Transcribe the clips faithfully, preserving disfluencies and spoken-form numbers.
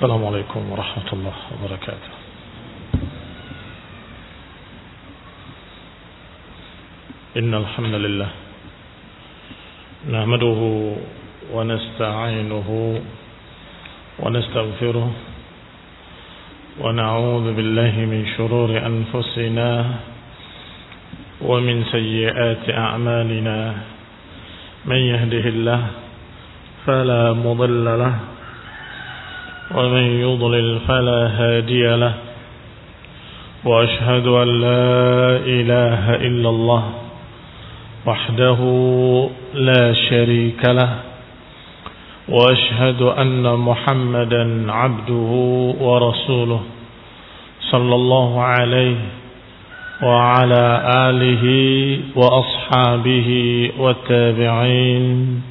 السلام عليكم ورحمة الله وبركاته. إن الحمد لله نحمده ونستعينه ونستغفره ونعوذ بالله من شرور أنفسنا ومن سيئات أعمالنا. من يهده الله فلا مضل له ومن يضلل فلا هادي له وأشهد أن لا إله إلا الله وحده لا شريك له وأشهد أن محمدا عبده ورسوله صلى الله عليه وعلى آله وأصحابه والتابعين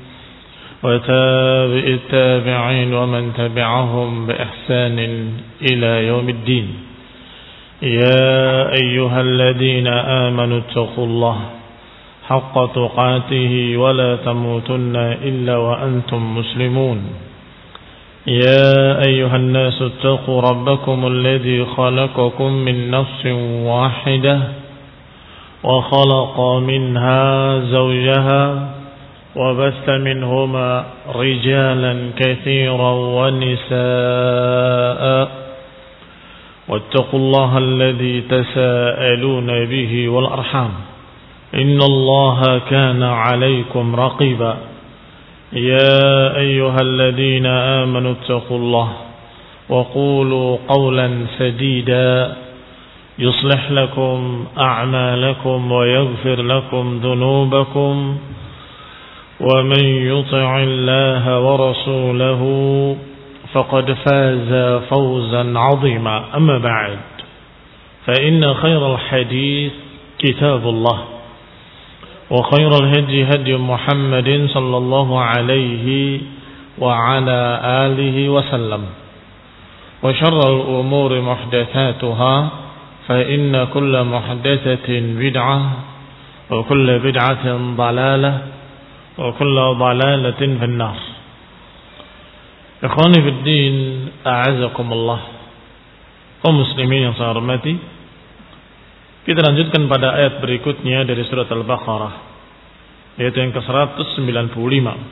وتابع التابعين ومن تبعهم بإحسان إلى يوم الدين. يا أيها الذين آمنوا اتقوا الله حق تقاته ولا تموتن إلا وأنتم مسلمون. يا أيها الناس اتقوا ربكم الذي خلقكم من نفس واحدة وخلق منها زوجها وبث منهما رجالا كثيرا ونساء واتقوا الله الذي تساءلون به والأرحام إن الله كان عليكم رقيبا. يا أيها الذين آمنوا اتقوا الله وقولوا قولا سديدا يصلح لكم أعمالكم ويغفر لكم ذنوبكم ومن يطع الله ورسوله فقد فاز فوزا عظيما. أما بعد فإن خير الحديث كتاب الله وخير الهدي هدي محمد صلى الله عليه وعلى آله وسلم وشر الأمور محدثاتها فإن كل محدثة بدعة وكل بدعة ضلالة وكل ضلالة في النار. Ikhwani fi din, a'azakumullah. Kaum muslimin yang saya hormati, kita lanjutkan pada ayat berikutnya dari surat Al-Baqarah, yaitu yang ke seratus sembilan puluh lima.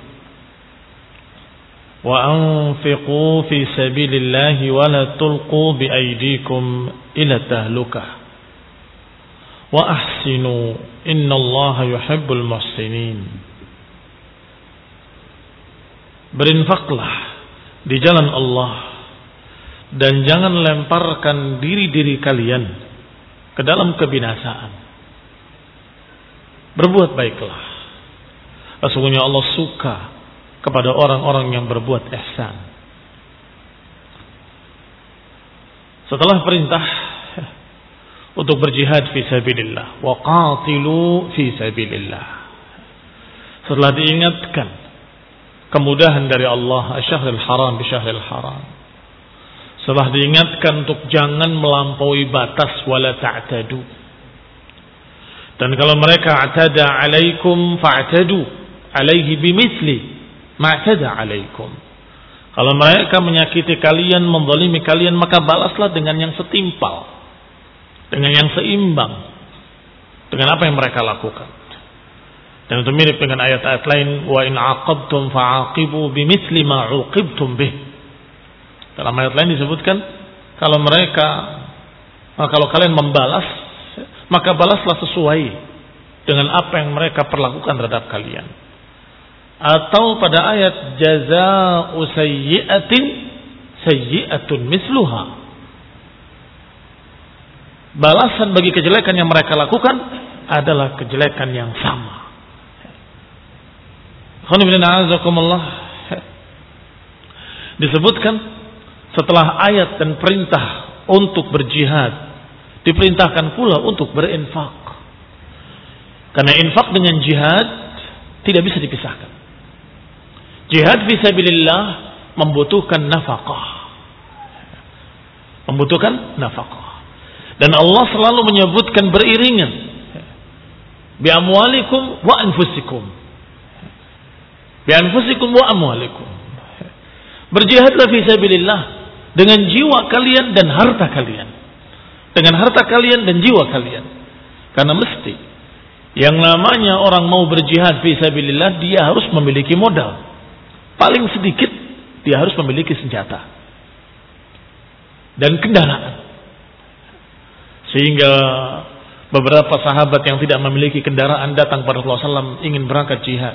Wa anfiqu fi sabilillahi wa la tulqu bi aydikum ila tahlukah wa ahsinu innallaha yuhibbul muhsinin. Berinfaklah di jalan Allah dan jangan lemparkan diri-diri kalian ke dalam kebinasaan. Berbuat baiklah. Sesungguhnya Allah suka kepada orang-orang yang berbuat ihsan. Setelah perintah untuk berjihad fi sabilillah, wa qatilu fi sabilillah. Setelah diingatkan kemudahan dari Allah, asy-syahrul haram bi syahril haram. Setelah diingatkan untuk jangan melampaui batas, wala ta'tadu. Dan kalau mereka atada alaikum fa'tadu alaihi bimithli ma'tada alaikum. Kalau mereka menyakiti kalian, menzalimi kalian, maka balaslah dengan yang setimpal, dengan yang seimbang dengan apa yang mereka lakukan. Dan itu mirip dengan ayat-ayat lain, wa in aqabtum fa'aqibu bimithli ma 'uqibtum bih. Dalam ayat lain disebutkan, kalau mereka kalau kalian membalas, maka balaslah sesuai dengan apa yang mereka perlakukan terhadap kalian. Atau pada ayat jazaa'u sayyi'atin sayyi'atun misluha. Balasan bagi kejelekan yang mereka lakukan adalah kejelekan yang sama. Disebutkan setelah ayat dan perintah untuk berjihad, diperintahkan pula untuk berinfak. Karena infak dengan jihad tidak bisa dipisahkan. Jihad fisabilillah membutuhkan nafkah. Membutuhkan nafkah. Dan Allah selalu menyebutkan beriringan bi amwalikum wa anfusikum. Bi anfusikum wa amwalikum. Berjihadlah fi sabilillah dengan jiwa kalian dan harta kalian. Dengan harta kalian dan jiwa kalian. Karena mesti yang namanya orang mau berjihad fi sabilillah, dia harus memiliki modal. Paling sedikit dia harus memiliki senjata dan kendaraan. Sehingga beberapa sahabat yang tidak memiliki kendaraan datang pada Rasulullah shallallahu alaihi wasallam ingin berangkat jihad.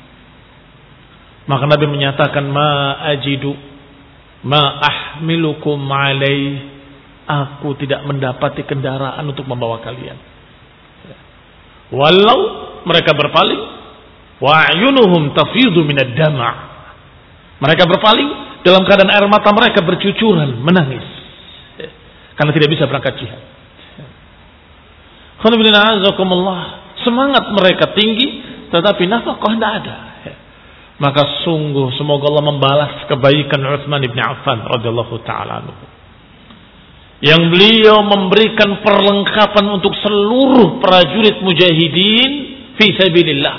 Maka Nabi menyatakan, ma ajidu ma ahmilukum alaih, aku tidak mendapati kendaraan untuk membawa kalian. Walau mereka berpaling, wa ayunuhum tafidu minad dama', mereka berpaling dalam keadaan air mata mereka bercucuran menangis karena tidak bisa berangkat jihad. Semangat mereka tinggi, tetapi nafkah tidak ada. Maka sungguh semoga Allah membalas kebaikan Utsman bin Affan radhiyallahu taala anhu, yang beliau memberikan perlengkapan untuk seluruh prajurit mujahidin fi sabilillah.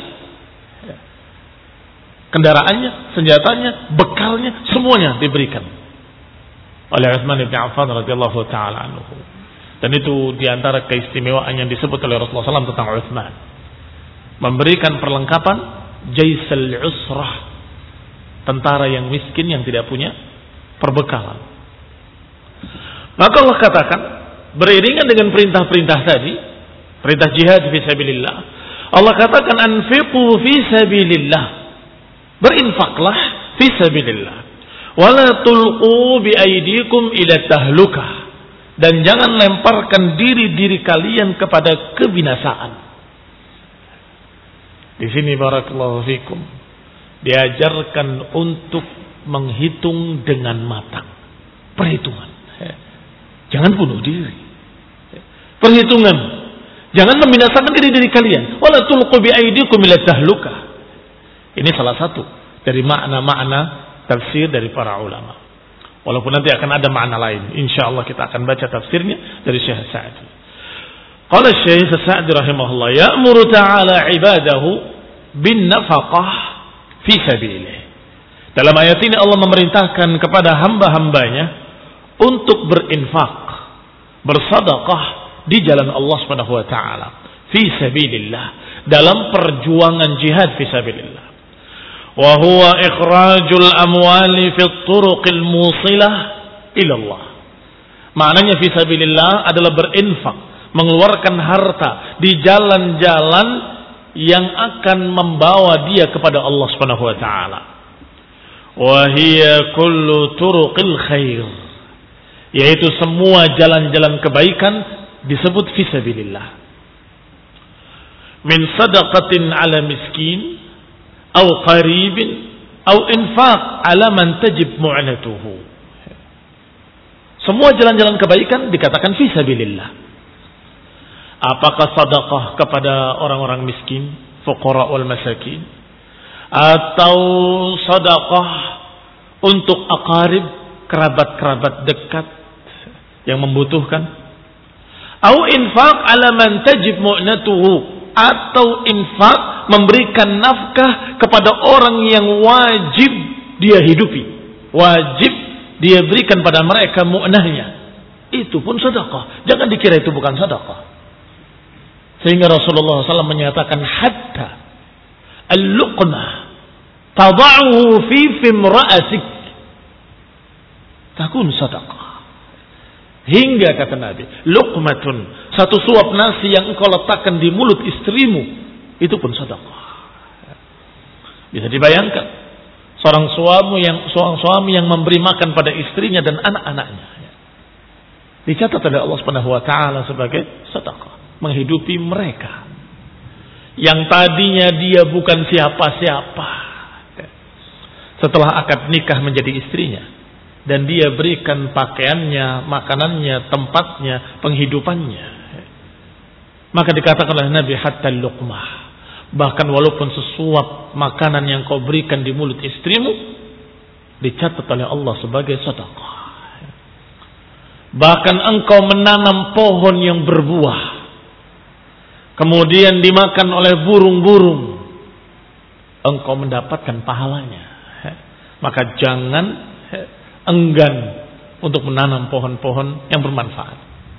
Kendaraannya, senjatanya, bekalnya, semuanya diberikan oleh Utsman bin Affan radhiyallahu taala anhu. Dan itu diantara keistimewaan yang disebut oleh Rasulullah shallallahu alaihi wasallam tentang Utsman, memberikan perlengkapan Jaisal Usrah, tentara yang miskin yang tidak punya perbekalan. Maka Allah katakan, beriringan dengan perintah-perintah tadi, perintah jihad fi sabilillah, Allah katakan anfiqu fi sabilillah, berinfaklah fi sabilillah, wala tulqu bi aydikum ila tahlukah, dan jangan lemparkan diri-diri kalian kepada kebinasaan. Di sini barakallahu fikum diajarkan untuk menghitung dengan matang, perhitungan. Jangan bunuh diri. Perhitungan. Jangan membinasakan diri-diri kalian. Wala tulqu bi aydikum ila tahlukah. Ini salah satu dari makna-makna tafsir dari para ulama. Walaupun nanti akan ada makna lain. Insyaallah kita akan baca tafsirnya dari Syekh Sa'di. Qala Syekh Sa'di rahimahullah, ya'muru ta'ala ibadahu bin nafaqah fi sabilillah. Dalam ayat ini Allah memerintahkan kepada hamba-hambanya untuk berinfak, bersedekah di jalan Allah Subhanahu wa taala, fi sabilillah, dalam perjuangan jihad fi sabilillah. Wa huwa ikhrajul amwali fi turuqil musilah ila Allah. Maknanya fi sabilillah adalah berinfak, mengeluarkan harta di jalan-jalan yang akan membawa dia kepada Allah Subhanahu wa taala. Wa hiya kullu turuqil khair, yaitu semua jalan-jalan kebaikan disebut fi sabilillah. Min sadaqatin ala miskin atau qaribin atau infaq ala man tajib mu'natuhu. Semua jalan-jalan kebaikan dikatakan fi sabilillah. Apakah sedekah kepada orang-orang miskin, fuqara wal masakin, atau sedekah untuk aqarib, kerabat-kerabat dekat yang membutuhkan, atau infaq ala man tajib mu'natuhu, atau infaq memberikan nafkah kepada orang yang wajib dia hidupi, wajib dia berikan pada mereka mu'nahnya, itu pun sedekah. Jangan dikira itu bukan sedekah. Sehingga Rasulullah shallallahu alaihi wasallam menyatakan, hatta al-luqmah tada'uhu fi fimra'atik takun sadaqah. Hingga kata Nabi, luqmatun, satu suap nasi yang engkau letakkan di mulut istrimu, itu pun sedekah. Bisa dibayangkan seorang suami yang seorang suami yang memberi makan pada istrinya dan anak-anaknya, dicatat oleh Allah Subhanahu wa taala sebagai sedekah, menghidupi mereka yang tadinya dia bukan siapa-siapa, setelah akad nikah menjadi istrinya, dan dia berikan pakaiannya, makanannya, tempatnya, penghidupannya. Maka dikatakan oleh Nabi, hatta luqmah, bahkan walaupun sesuap makanan yang kau berikan di mulut istrimu, dicatat oleh Allah sebagai sedekah. Bahkan engkau menanam pohon yang berbuah, kemudian dimakan oleh burung-burung, engkau mendapatkan pahalanya. Maka jangan enggan untuk menanam pohon-pohon yang bermanfaat.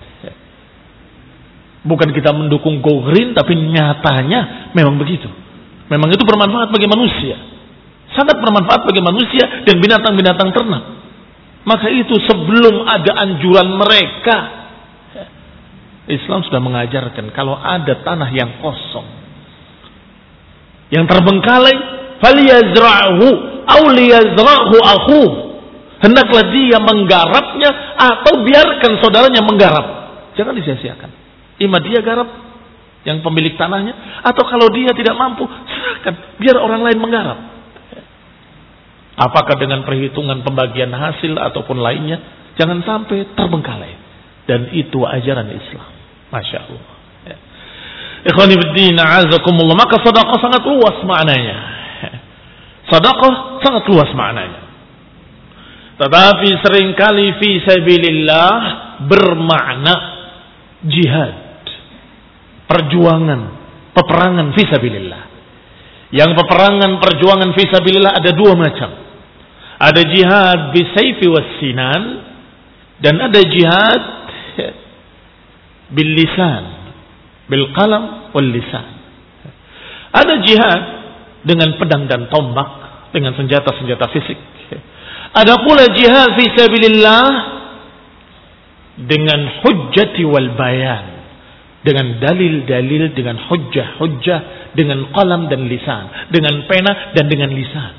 Bukan kita mendukung go green, tapi nyatanya memang begitu. Memang itu bermanfaat bagi manusia. Sangat bermanfaat bagi manusia dan binatang-binatang ternak. Maka itu sebelum ada anjuran mereka, Islam sudah mengajarkan kalau ada tanah yang kosong, yang terbengkalai, falyazra'hu aw liyazra'hu akhuh. Hendaklah dia menggarapnya atau biarkan saudaranya menggarap. Jangan disia-siakan. Ima dia garap yang pemilik tanahnya, atau kalau dia tidak mampu, serahkan biar orang lain menggarap. Apakah dengan perhitungan pembagian hasil ataupun lainnya, jangan sampai terbengkalai. Dan itu ajaran Islam. Masya Allah. Ya. Ikhwani fiddin, a'azakumullah. Maka sedekah sangat luas maknanya. Sedekah sangat luas maknanya. Tetapi seringkali fi sabilillah bermakna jihad, perjuangan, peperangan fi sabilillah. Yang peperangan perjuangan fi sabilillah ada dua macam. Ada jihad bisayfi wassinan dan ada jihad bil lisan, bil qalam wal lisan. Ada jihad dengan pedang dan tombak, dengan senjata-senjata fisik. Ada pula jihad fi sabilillah dengan hujjati wal bayan, dengan dalil-dalil, dengan hujjah-hujjah, dengan qalam dan lisan, dengan pena dan dengan lisan.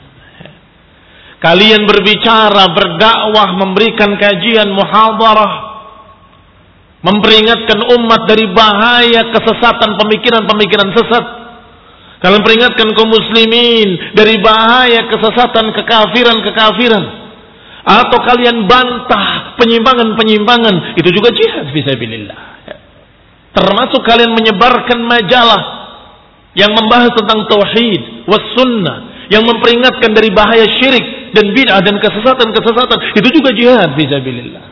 Kalian berbicara, berdakwah, memberikan kajian, muhadarah, memperingatkan umat dari bahaya kesesatan, pemikiran-pemikiran sesat. Kalian peringatkan kaum muslimin dari bahaya kesesatan, kekafiran-kekafiran. Atau kalian bantah penyimpangan-penyimpangan, itu juga jihad fisabilillah. Termasuk kalian menyebarkan majalah yang membahas tentang tauhid was sunnah, yang memperingatkan dari bahaya syirik dan bid'ah dan kesesatan-kesesatan, itu juga jihad fisabilillah.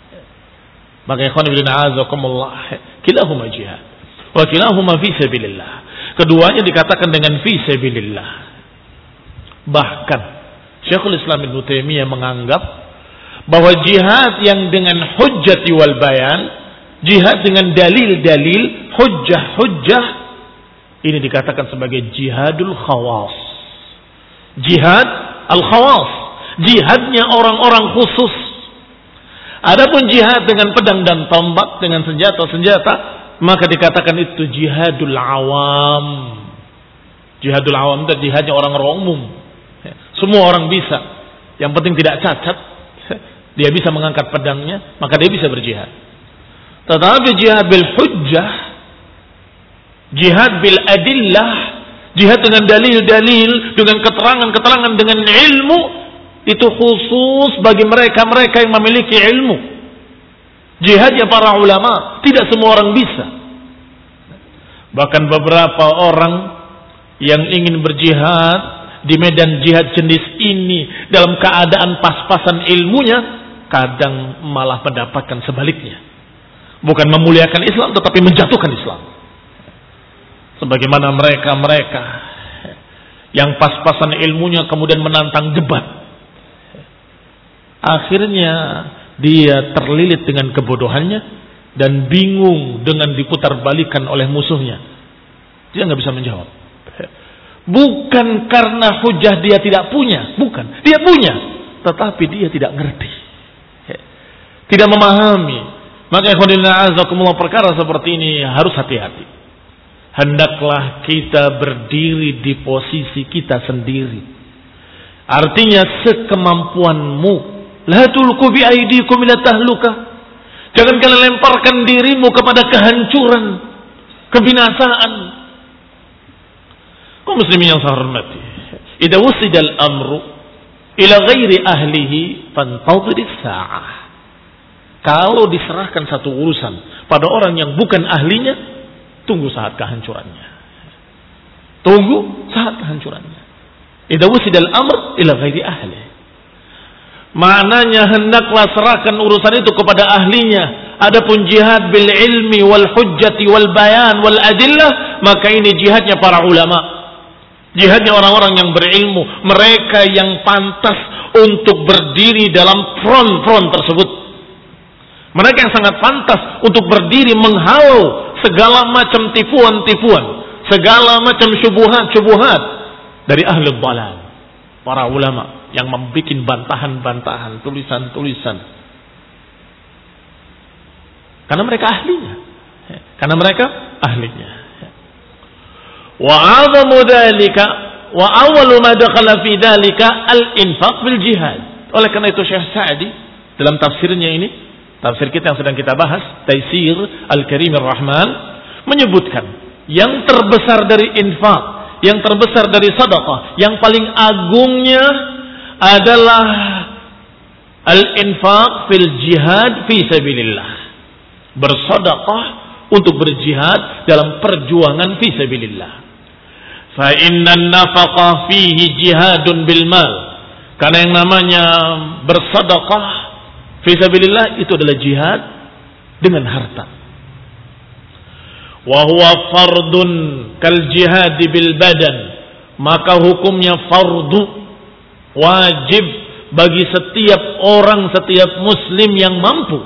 Maka ikhwan fillah a'azakumullah, kilahuma jihad wa kilahuma fisabilillah. Keduanya dikatakan dengan fisabilillah. Bahkan Syekhul Islam Ibnu Taimiyah menganggap bahwa jihad yang dengan hujjati wal bayan, jihad dengan dalil-dalil, hujjah-hujjah, ini dikatakan sebagai jihadul khawas. Jihad al-khawas, jihadnya orang-orang khusus. Adapun jihad dengan pedang dan tombak, dengan senjata-senjata, maka dikatakan itu jihadul awam. Jihadul awam itu jihadnya orang-orang umum. Semua orang bisa, yang penting tidak cacat, dia bisa mengangkat pedangnya, maka dia bisa berjihad. Tetapi jihad bil hujjah, jihad bil adillah, jihad dengan dalil-dalil, dengan keterangan-keterangan, dengan ilmu, itu khusus bagi mereka-mereka yang memiliki ilmu. Jihadnya para ulama, tidak semua orang bisa. Bahkan beberapa orang yang ingin berjihad di medan jihad jenis ini dalam keadaan pas-pasan ilmunya, kadang malah mendapatkan sebaliknya. Bukan memuliakan Islam, tetapi menjatuhkan Islam. Sebagaimana mereka-mereka yang pas-pasan ilmunya kemudian menantang debat. Akhirnya dia terlilit dengan kebodohannya dan bingung dengan diputar-balikan oleh musuhnya. Dia nggak bisa menjawab. Bukan karena hujah dia tidak punya, bukan. Dia punya, tetapi dia tidak ngerti. Tidak memahami. Maka ikhwanillah azakumullah, perkara seperti ini harus hati-hati. Hendaklah kita berdiri di posisi kita sendiri. Artinya sekemampuanmu. La tulqu bi aydikum ila tahluka. Jangan kalian lemparkan dirimu kepada kehancuran, kebinasaan. Kaum muslimin yang saya hormati, idza wusida al-amru ila ghairi ahlihi fantadhir as-sa'ah. Kalau diserahkan satu urusan pada orang yang bukan ahlinya, tunggu saat kehancurannya. Tunggu saat kehancurannya. Idza wusida al-amr ila ghairi ahlihi. Maknanya hendaklah serahkan urusan itu kepada ahlinya. Adapun jihad bil ilmi wal hujjati wal bayan wal adillah, maka ini jihadnya para ulama. Jihadnya orang-orang yang berilmu, mereka yang pantas untuk berdiri dalam front-front tersebut. Mereka yang sangat pantas untuk berdiri menghalau segala macam tipuan-tipuan, segala macam syubhat-syubhat dari ahli dhalal. Para ulama yang membuat bantahan-bantahan, tulisan-tulisan. Karena mereka ahlinya. Karena mereka ahlinya. Wa 'azamu dzalika wa awwalu ma dakhala fi dzalika al-infaq bil jihad. Oleh karena itu Syekh Sa'di dalam tafsirnya ini, tafsir kita yang sedang kita bahas, Taisir Al-Karim Ar-Rahman, menyebutkan yang terbesar dari infak, yang terbesar dari sedekah, yang paling agungnya adalah al-infaq fil jihad fi sabilillah. Bersedekah untuk berjihad dalam perjuangan fi sabilillah. Fa innan nafaqah fihi jihadun bil mal. Karena yang namanya bersedekah fi sabilillah itu adalah jihad dengan harta. Wa huwa fardun kal jihad bil badan. Maka hukumnya fardu, wajib bagi setiap orang, setiap muslim yang mampu.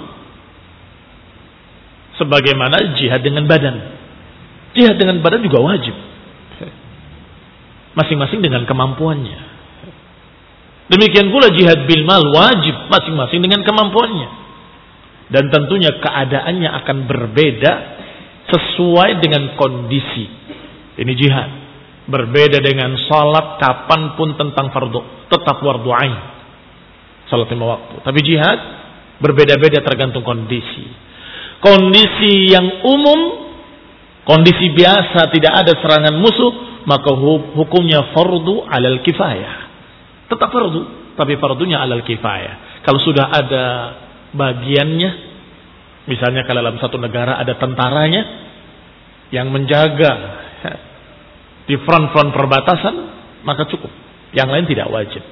Sebagaimana jihad dengan badan. Jihad dengan badan juga wajib. Masing-masing dengan kemampuannya. Demikian pula jihad bil mal wajib masing-masing dengan kemampuannya. Dan tentunya keadaannya akan berbeda sesuai dengan kondisi. Ini jihad. Berbeda dengan salat kapanpun tentang fardu. Tetap fardu ain. Salat lima waktu. Tapi jihad berbeda-beda tergantung kondisi. Kondisi yang umum, kondisi biasa tidak ada serangan musuh, maka hukumnya fardu alal kifayah. Tetap fardu, tapi fardunya alal kifayah. Kalau sudah ada bagiannya, misalnya kalau dalam satu negara ada tentaranya yang menjaga di front-front perbatasan, maka cukup. Yang lain tidak wajib.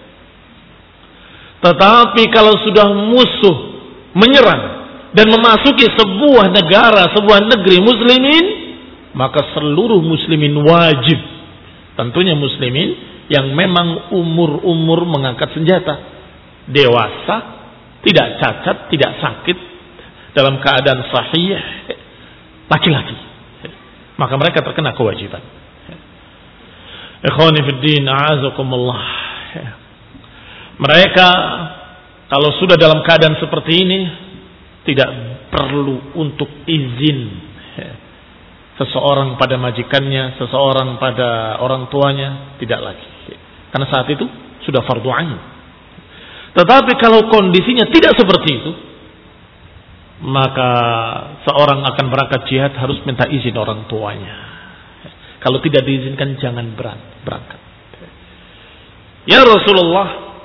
Tetapi kalau sudah musuh menyerang dan memasuki sebuah negara, sebuah negeri muslimin, maka seluruh muslimin wajib. Tentunya muslimin yang memang umur-umur mengangkat senjata, dewasa, tidak cacat, tidak sakit, dalam keadaan sahih, laki-laki. Maka mereka terkena kewajiban. Ikhwani fid din, a'azakumullah. Mereka kalau sudah dalam keadaan seperti ini, tidak perlu untuk izin seseorang pada majikannya, seseorang pada orang tuanya, tidak lagi. Karena saat itu sudah fardu ain. Tetapi kalau kondisinya tidak seperti itu, maka seorang akan berangkat jihad harus minta izin orang tuanya. Kalau tidak diizinkan jangan berangkat. Ya Rasulullah,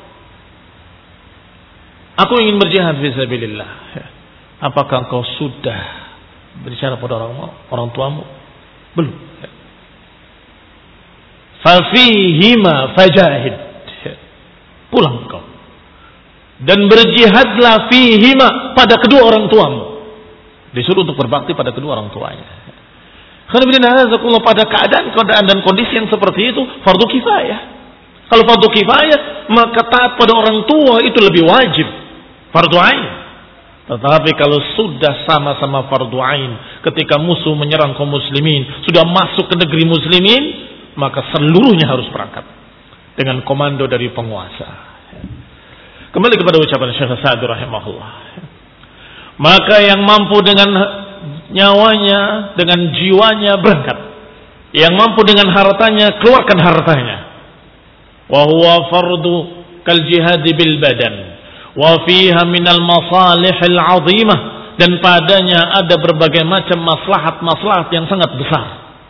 aku ingin berjihad fisabilillah. Apakah engkau sudah berbicara pada orang orang tuamu? Belum. Fafihima fajahid. Pulang engkau dan berjihadlah fihima pada kedua orang tuamu. Disuruh untuk berbakti pada kedua orang tuanya. Karena pada keadaan keadaan dan kondisi yang seperti itu fardu kifayah. Kalau fardu kifayah maka taat pada orang tua itu lebih wajib, fardu ain. Tetapi kalau sudah sama-sama fardu ain, ketika musuh menyerang kaum muslimin, sudah masuk ke negeri muslimin, maka seluruhnya harus berangkat dengan komando dari penguasa. Kembali kepada ucapan Syekh Sa'di rahimahullah. Maka yang mampu dengan nyawanya, dengan jiwanya berangkat. Yang mampu dengan hartanya, keluarkan hartanya. Wa huwa fardu kal jihad bil badan. Wa fiha minal masalihil azimah, dan padanya ada berbagai macam maslahat-maslahat yang sangat besar.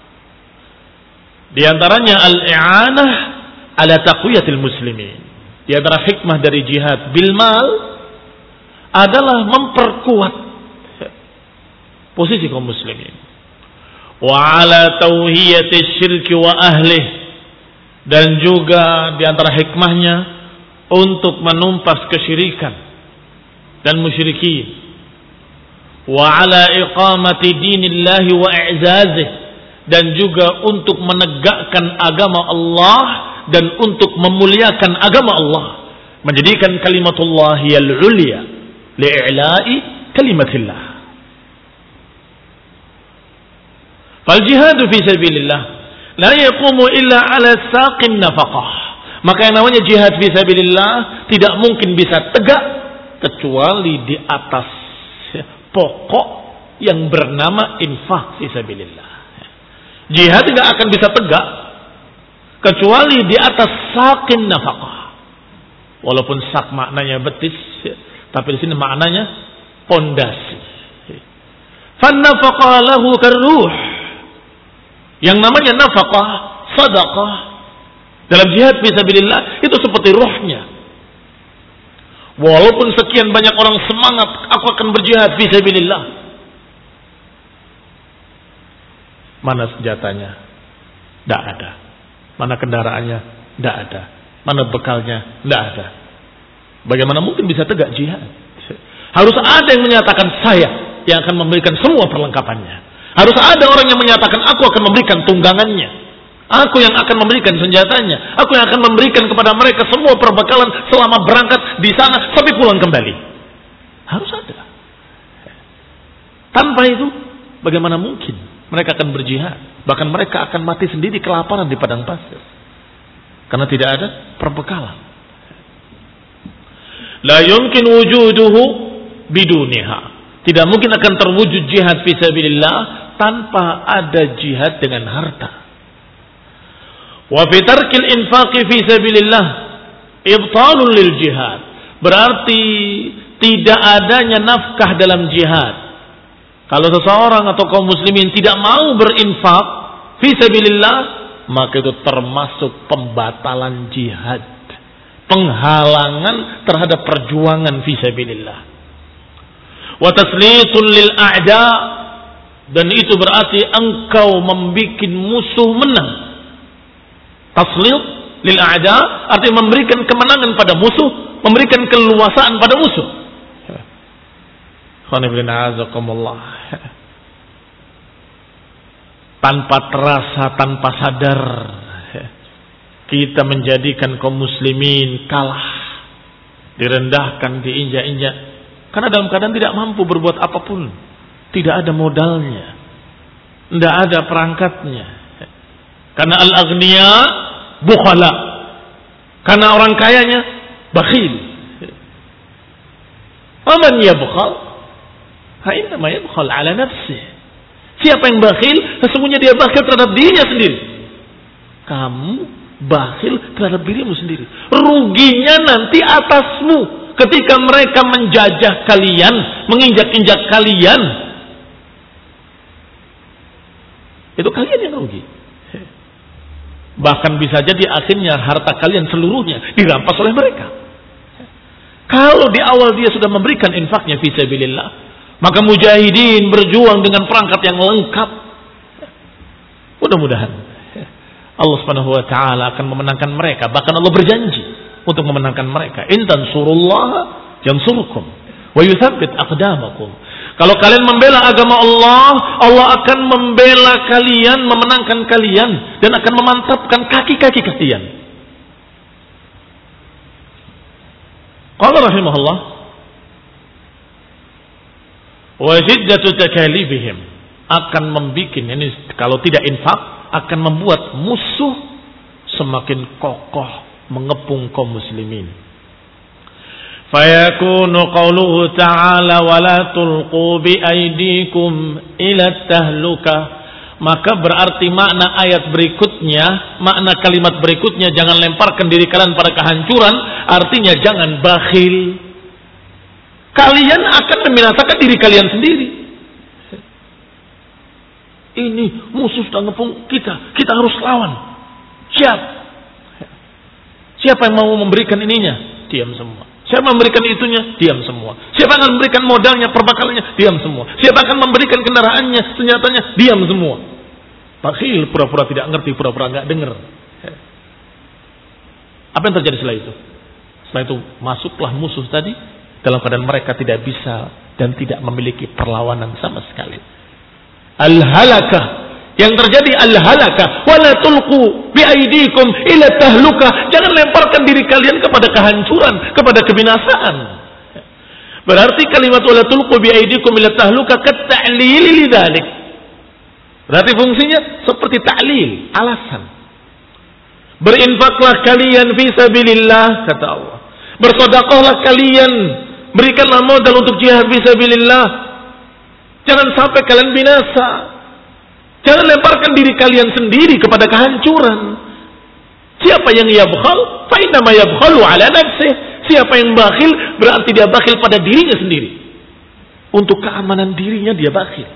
Di antaranya al-i'anah ala taqwiyatil muslimin. Di antara hikmah dari jihad bil mal adalah memperkuat posisi kaum muslimin. Wa ala tauhiyatis syirki wa ahlih, dan juga di antara hikmahnya untuk menumpas kesyirikan dan musyrikin. Wa ala iqamati dinillahi wa i'zazih, dan juga untuk menegakkan agama Allah dan untuk memuliakan agama Allah, menjadikan kalimatullah al-ulya li'i'la'i kalimatillah. Fal jihadu fi sabilillah la yaqumu illa ala saqin nafaqah. Maka yang namanya jihad fi sabilillah tidak mungkin bisa tegak kecuali di atas pokok yang bernama infak fi sabilillah. Jihad tidak akan bisa tegak kecuali di atas saqin nafaqah. Walaupun sak maknanya betis, tapi di sini maknanya pondasi. Fan nafaqah lahu karuh. Yang namanya nafaqah, sedekah dalam jihad fisabilillah itu seperti rohnya. Walaupun sekian banyak orang semangat, aku akan berjihad fisabilillah. Mana senjatanya? Tidak ada. Mana kendaraannya? Tidak ada. Mana bekalnya? Tidak ada. Bagaimana mungkin bisa tegak jihad? Harus ada yang menyatakan saya yang akan memberikan semua perlengkapannya. Harus ada orang yang menyatakan aku akan memberikan tunggangannya. Aku yang akan memberikan senjatanya. Aku yang akan memberikan kepada mereka semua perbekalan selama berangkat di sana sampai pulang kembali. Harus ada. Tanpa itu bagaimana mungkin mereka akan berjihad? Bahkan mereka akan mati sendiri kelaparan di padang pasir. Karena tidak ada perbekalan. La yumkin wujuduhu biduniha. Tidak mungkin akan terwujud jihad fisabilillah tanpa ada jihad dengan harta. Wa fi tarkil infaqi fi sabilillah ibtalun lil jihad. Berarti tidak adanya nafkah dalam jihad. Kalau seseorang atau kaum muslimin tidak mau berinfak fi sabilillah, maka itu termasuk pembatalan jihad, penghalangan terhadap perjuangan fi sabilillah. Wa taslitun lil a'da, dan itu berarti engkau membikin musuh menang. Taslit lil a'da artinya memberikan kemenangan pada musuh, memberikan keluasaan pada musuh. Tanpa terasa, tanpa sadar, kita menjadikan kaum muslimin kalah, direndahkan, diinjak-injak, karena dalam keadaan tidak mampu berbuat apapun. Tidak ada modalnya, tidak ada perangkatnya. Karena al-aghniya bukhala, karena orang kayanya bakhil. Waman yabkhal fa innama yabkhal ala nafsihi. Siapa yang bakhil, sesungguhnya dia bakhil terhadap dirinya sendiri. Kamu bakhil terhadap dirimu sendiri. Ruginya nanti atasmu ketika mereka menjajah kalian, menginjak-injak kalian. Itu kalian yang rugi. Bahkan bisa jadi akhirnya harta kalian seluruhnya dirampas oleh mereka. Kalau di awal dia sudah memberikan infaknya fisabilillah, maka mujahidin berjuang dengan perangkat yang lengkap. Mudah-mudahan Allah Subhanahu wa taala akan memenangkan mereka. Bahkan Allah berjanji untuk memenangkan mereka. In tansurullaha yansurkum wa yutsabbit aqdamakum. Kalau kalian membela agama Allah, Allah akan membela kalian, memenangkan kalian, dan akan memantapkan kaki-kaki kalian. Qala rahimahullah, wa jiddatu takalibihim, akan membikin, ini kalau tidak infak, akan membuat musuh semakin kokoh mengepung kaum muslimin. Fayakunu qawluhu ta'ala wa la tulqu bi aydikum ila tahluka. Maka berarti makna ayat berikutnya, makna kalimat berikutnya, jangan lemparkan diri kalian pada kehancuran, artinya jangan bakhil. Kalian akan membinasakan diri kalian sendiri. Ini musuh sudah ngepung kita, kita harus lawan. Siap. Siapa yang mau memberikan ininya? Diam semua. Siapa memberikan itunya? Diam semua. Siapa akan memberikan modalnya, perbekalannya? Diam semua. Siapa akan memberikan kendaraannya, senjatanya? Diam semua. Bakhil, pura-pura tidak ngerti, pura-pura nggak dengar. Apa yang terjadi setelah itu? Setelah itu masuklah musuh tadi dalam keadaan mereka tidak bisa dan tidak memiliki perlawanan sama sekali. Al-halakah. Yang terjadi al-halakah, wala tulqu bi aydikum ila tahlukah. Jangan lemparkan diri kalian kepada kehancuran, kepada kebinasaan. Berarti kalimat wala tulqu bi aydikum ila tahluka kat-ta'lil lidzalik. Berarti fungsinya seperti ta'lil, alasan. Berinfaklah kalian fi sabilillah, kata Allah. Bersedekahlah kalian, berikanlah modal untuk jihad fi sabilillah. Jangan sampai kalian binasa. Jangan lemparkan diri kalian sendiri kepada kehancuran. Siapa yang yabkhal, fa inna ma yabkhalu ala nafsihi. Siapa yang bakhil, berarti dia bakhil pada dirinya sendiri. Untuk keamanan dirinya dia bakhil.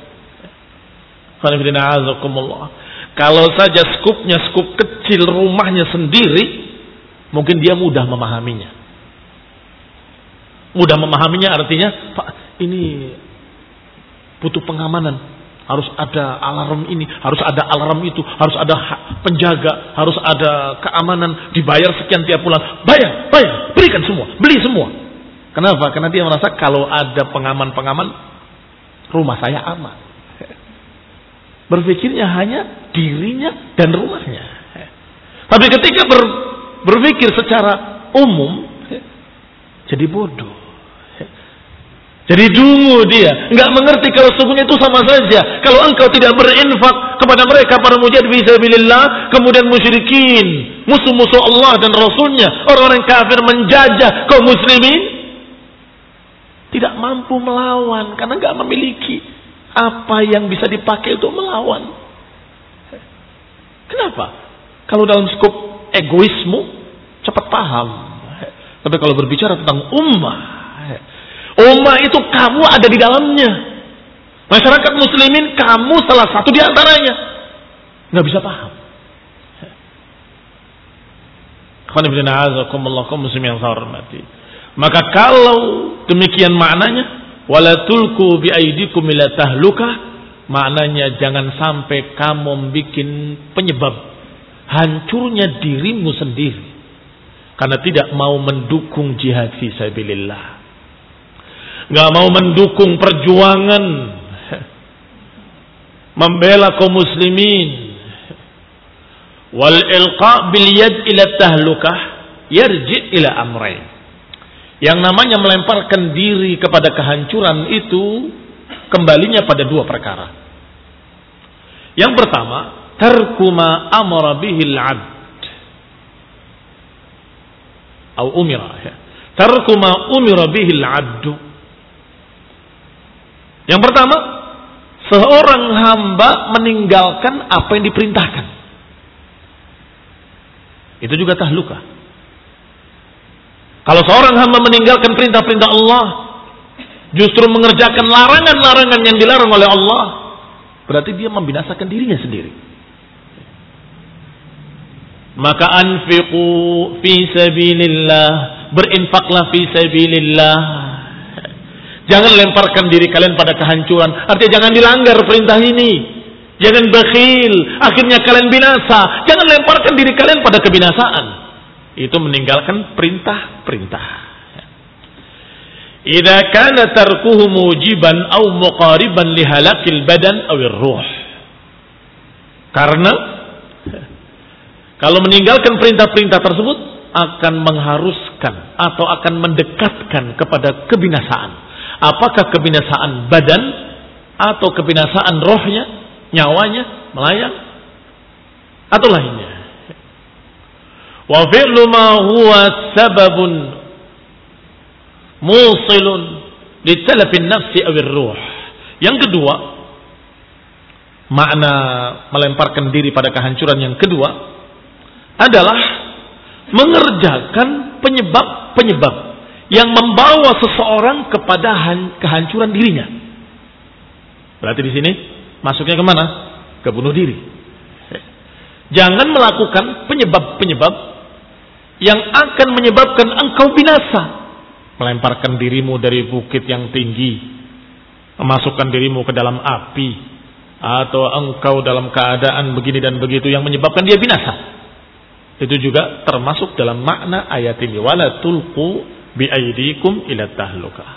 Kalau saja skupnya skup kecil rumahnya sendiri, mungkin dia mudah memahaminya. Mudah memahaminya artinya, Pak, ini butuh pengamanan. Harus ada alarm ini, harus ada alarm itu, harus ada penjaga, harus ada keamanan, dibayar sekian tiap bulan. Bayar, bayar, berikan semua, beli semua. Kenapa? Karena dia merasa kalau ada pengaman-pengaman, rumah saya aman. Berpikirnya hanya dirinya dan rumahnya. Tapi ketika ber, berpikir secara umum, jadi bodoh. Jadi dungu dia, nggak mengerti kalau sesungguhnya itu sama saja. Kalau engkau tidak berinfak kepada mereka para mujahid fisabilillah, kemudian musyrikin, musuh-musuh Allah dan Rasulnya, orang-orang kafir menjajah kaum muslimin, tidak mampu melawan karena nggak memiliki apa yang bisa dipakai untuk melawan. Kenapa? Kalau dalam skop egoisme cepat paham. Tapi kalau berbicara tentang ummah, ummah itu kamu ada di dalamnya. Masyarakat muslimin kamu salah satu di antaranya. Nggak bisa paham. Maka kalau demikian maknanya, wala tulku bi aidikum ila tahluka, maknanya jangan sampai kamu bikin penyebab hancurnya dirimu sendiri karena tidak mau mendukung jihad fi sabilillah. Nggak mau mendukung perjuangan membela kaum muslimin. Wal ilqa bil yad ila tahlukah yarji ila amrayn. Yang namanya melemparkan diri kepada kehancuran itu kembalinya pada dua perkara. Yang pertama, tarku ma amara bihil abd atau umira. Tarku ma umira bihil abdu. Yang pertama, seorang hamba meninggalkan apa yang diperintahkan. Itu juga tahluka. Kalau seorang hamba meninggalkan perintah-perintah Allah, justru mengerjakan larangan-larangan yang dilarang oleh Allah, berarti dia membinasakan dirinya sendiri. Maka anfiqu fi sabilillah, berinfaklah fi sabilillah. Jangan lemparkan diri kalian pada kehancuran. Artinya jangan dilanggar perintah ini. Jangan bakhil, akhirnya kalian binasa. Jangan lemparkan diri kalian pada kebinasaan. Itu meninggalkan perintah-perintah. Idza kana tarkuhu mujiban aw muqariban li halakil badan aw ar-ruh. Karena kalau meninggalkan perintah-perintah tersebut akan mengharuskan atau akan mendekatkan kepada kebinasaan. Apakah kebinasaan badan atau kebinasaan rohnya, nyawanya, melayang atau lainnya. Wa fi'lu ma huwa sababun musilun li talafin nafsi aw ar-ruh. Yang kedua, makna melemparkan diri pada kehancuran yang kedua adalah mengerjakan penyebab-penyebab yang membawa seseorang kepada kehancuran dirinya. Berarti di sini masuknya kemana? Ke bunuh diri. Jangan melakukan penyebab-penyebab yang akan menyebabkan engkau binasa. Melemparkan dirimu dari bukit yang tinggi, memasukkan dirimu ke dalam api, atau engkau dalam keadaan begini dan begitu yang menyebabkan dia binasa. Itu juga termasuk dalam makna ayat ini. Wala tulqu bi aydikum ila tahlukah.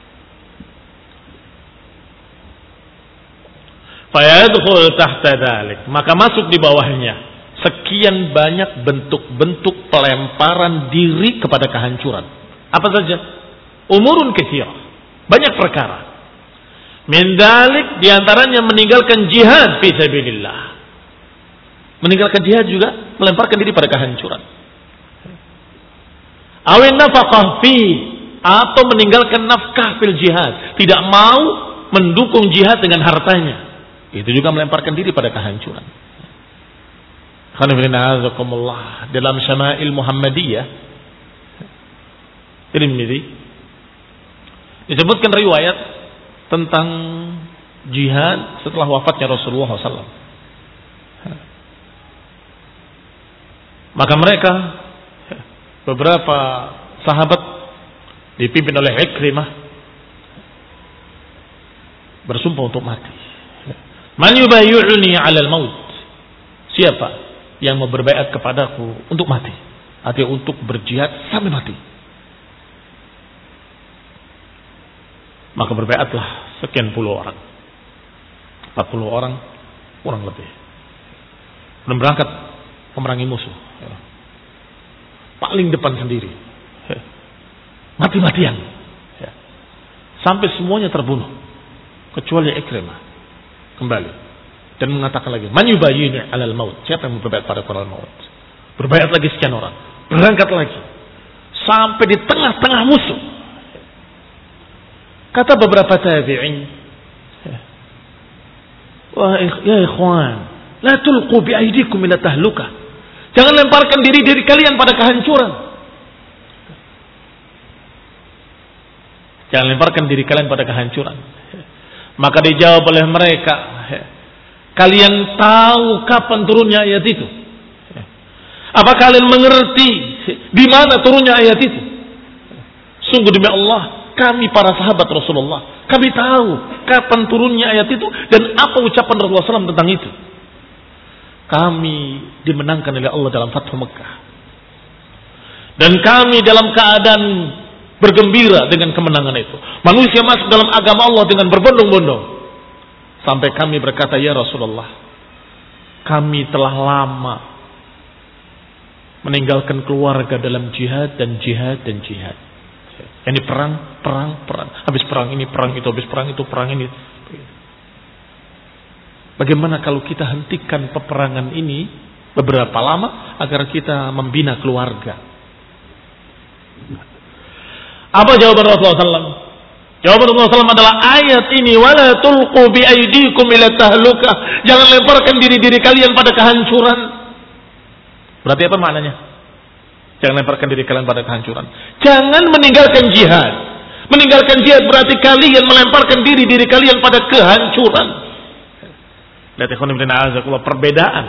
Fayadkhul tahta dzalik, maka masuk di bawahnya sekian banyak bentuk-bentuk pelemparan diri kepada kehancuran. Apa saja? Umurun katsirah. Banyak perkara. Min dzalik diantaranya meninggalkan jihad fi sabilillah. Meninggalkan jihad juga melemparkan diri pada kehancuran. Awin nafaqah fi, atau meninggalkan nafkah fil jihad, tidak mau mendukung jihad dengan hartanya. Itu juga melemparkan diri pada kehancuran. Dalam Syama'il Muhammadiyah Tirmidzi disebutkan riwayat tentang jihad setelah wafatnya Rasulullah shallallahu alaihi wasallam. Maka mereka, beberapa sahabat dipimpin oleh Ikrimah, bersumpah untuk mati. Man yubayyuni 'alal maut? Siapa yang mau berbaiat kepadaku untuk mati? Artinya untuk berjihad sampai mati. Maka berbaiatlah sekian puluh orang. empat puluh orang kurang lebih. Dan berangkat memerangi musuh. Paling depan sendiri. Mati-matian. Sampai semuanya terbunuh. Kecuali Ikrimah. Kembali. Dan mengatakan lagi, man yubayyini 'alal maut? Siapa yang berbaiat pada al maut? Berbaiat lagi sekian orang. Berangkat lagi. Sampai di tengah-tengah musuh. Kata beberapa tabi'in, wah ya ikhwan, la tulqu bi aydikum ila tahlukah. Jangan lemparkan diri-diri kalian pada kehancuran. Jangan lemparkan diri kalian pada kehancuran. Maka dijawab oleh mereka, kalian tahu kapan turunnya ayat itu? Apa kalian mengerti di mana turunnya ayat itu? Sungguh demi Allah, kami para sahabat Rasulullah, kami tahu kapan turunnya ayat itu dan apa ucapan Rasulullah shallallahu alaihi wasallam tentang itu. Kami dimenangkan oleh Allah dalam Fathu Mekah. Dan kami dalam keadaan bergembira dengan kemenangan itu. Manusia masuk dalam agama Allah dengan berbondong-bondong. Sampai kami berkata, ya Rasulullah, kami telah lama meninggalkan keluarga dalam jihad dan jihad dan jihad. Ini perang, perang, perang. Habis perang ini, perang itu, habis perang itu, perang ini. Bagaimana kalau kita hentikan peperangan ini beberapa lama agar kita membina keluarga? Apa jawaban Rasulullah shallallahu alaihi wasallam? Jawaban Rasulullah shallallahu alaihi wasallam adalah ayat ini, wala tulqu bi aydikum ila tahlukah. Jangan lemparkan diri-diri kalian pada kehancuran. Berarti apa maknanya? Jangan lemparkan diri kalian pada kehancuran. Jangan meninggalkan jihad. Meninggalkan jihad berarti kalian melemparkan diri-diri kalian pada kehancuran. Lihat ikhwan fillah, azakumullah, perbedaan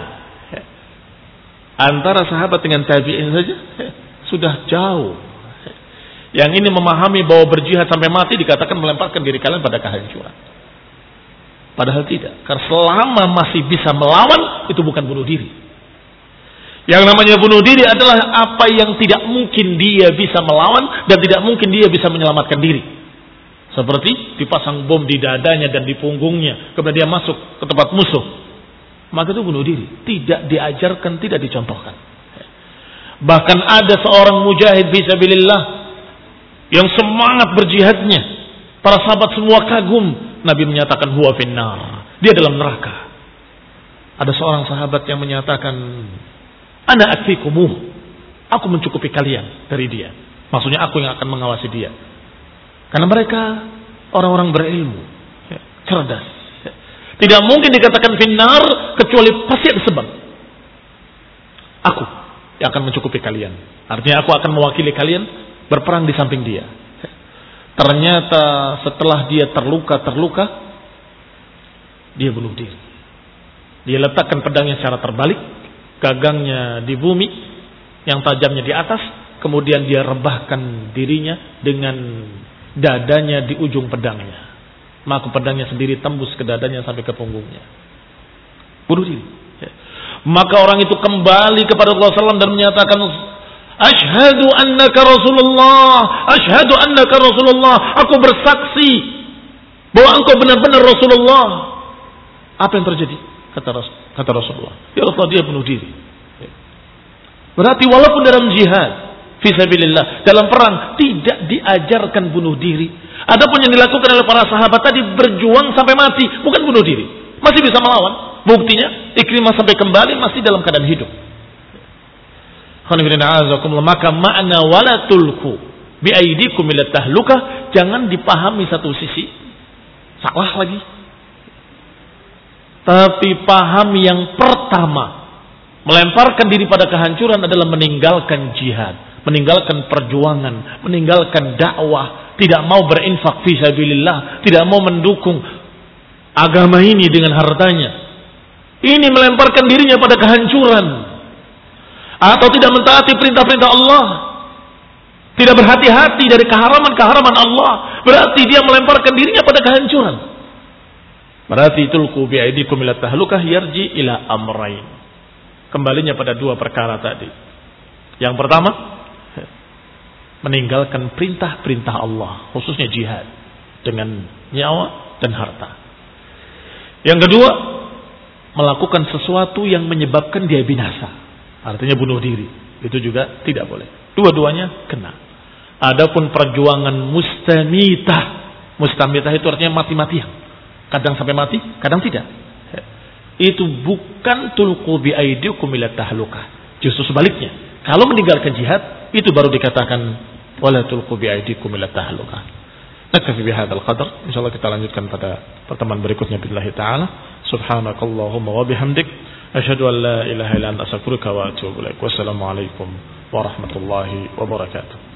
antara sahabat dengan tabi'in saja sudah jauh. Yang ini memahami bahwa berjihad sampai mati dikatakan melemparkan diri kalian pada kehancuran. Padahal tidak. Karena selama masih bisa melawan, itu bukan bunuh diri. Yang namanya bunuh diri adalah apa yang tidak mungkin dia bisa melawan dan tidak mungkin dia bisa menyelamatkan diri. Seperti dipasang bom di dadanya dan di punggungnya, kemudian dia masuk ke tempat musuh. Maka itu bunuh diri. Tidak diajarkan, tidak dicontohkan. Bahkan ada seorang mujahid fisabilillah yang semangat berjihadnya. Para sahabat semua kagum. Nabi menyatakan huwa finnar. Dia dalam neraka. Ada seorang sahabat yang menyatakan, ana akfikumuh. Aku mencukupi kalian dari dia. Maksudnya aku yang akan mengawasi dia. Karena mereka orang-orang berilmu, cerdas. Tidak mungkin dikatakan finnar kecuali pasti ada sebab. Aku yang akan mencukupi kalian. Artinya aku akan mewakili kalian berperang di samping dia. Ternyata setelah dia terluka-terluka, dia bunuh diri. Dia letakkan pedangnya secara terbalik, gagangnya di bumi, yang tajamnya di atas, kemudian dia rebahkan dirinya dengan dadanya di ujung pedangnya. Maka pedangnya sendiri tembus ke dadanya sampai ke punggungnya. Bunuh diri. Maka orang itu kembali kepada Rasulullah shallallahu alaihi wasallam dan menyatakan, Ashhadu annaka Rasulullah, Ashhadu annaka Rasulullah. Aku bersaksi bahwa engkau benar-benar Rasulullah. Apa yang terjadi? Kata, kata Rasulullah, ya Rasulullah, dia bunuh diri. Berarti walaupun dalam jihad fisabilillah, dalam perang tidak diajarkan bunuh diri. Adapun yang dilakukan oleh para sahabat tadi berjuang sampai mati, bukan bunuh diri. Masih bisa melawan. Buktinya Ikrimah sampai kembali masih dalam keadaan hidup. Maka makna wala tulku biaidikum ila tahlukah jangan dipahami satu sisi salah lagi. Tapi paham yang pertama, melemparkan diri pada kehancuran adalah meninggalkan jihad, meninggalkan perjuangan, meninggalkan dakwah, tidak mau berinfak fi sabilillah, tidak mau mendukung agama ini dengan hartanya. Ini melemparkan dirinya pada kehancuran. Atau tidak mentaati perintah-perintah Allah, tidak berhati-hati dari keharaman-keharaman Allah, berarti dia melemparkan dirinya pada kehancuran. Berarti tulqu biaidikum ila tahlukah yarji ila amrain. Kembalinya pada dua perkara tadi. Yang pertama, meninggalkan perintah-perintah Allah, khususnya jihad dengan nyawa dan harta. Yang kedua, melakukan sesuatu yang menyebabkan dia binasa. Artinya bunuh diri. Itu juga tidak boleh. Dua-duanya kena. Adapun perjuangan mustamitah. Mustamitah itu artinya mati-matian. Kadang sampai mati, kadang tidak. Itu bukan tulqu biaidikum ila tahlukah. Justru sebaliknya. Kalau meninggalkan jihad, itu baru dikatakan wala tulqu biaidikum ila tahlukah. Nakfi bihadzal qadar. Insyaallah kita lanjutkan pada pertemuan berikutnya billahi taala. Subhanakallahumma wa bihamdik asyhadu an la ilaha illa anta astaghfiruka wa atubu ilaik. Wassalamu alaikum warahmatullahi wabarakatuh.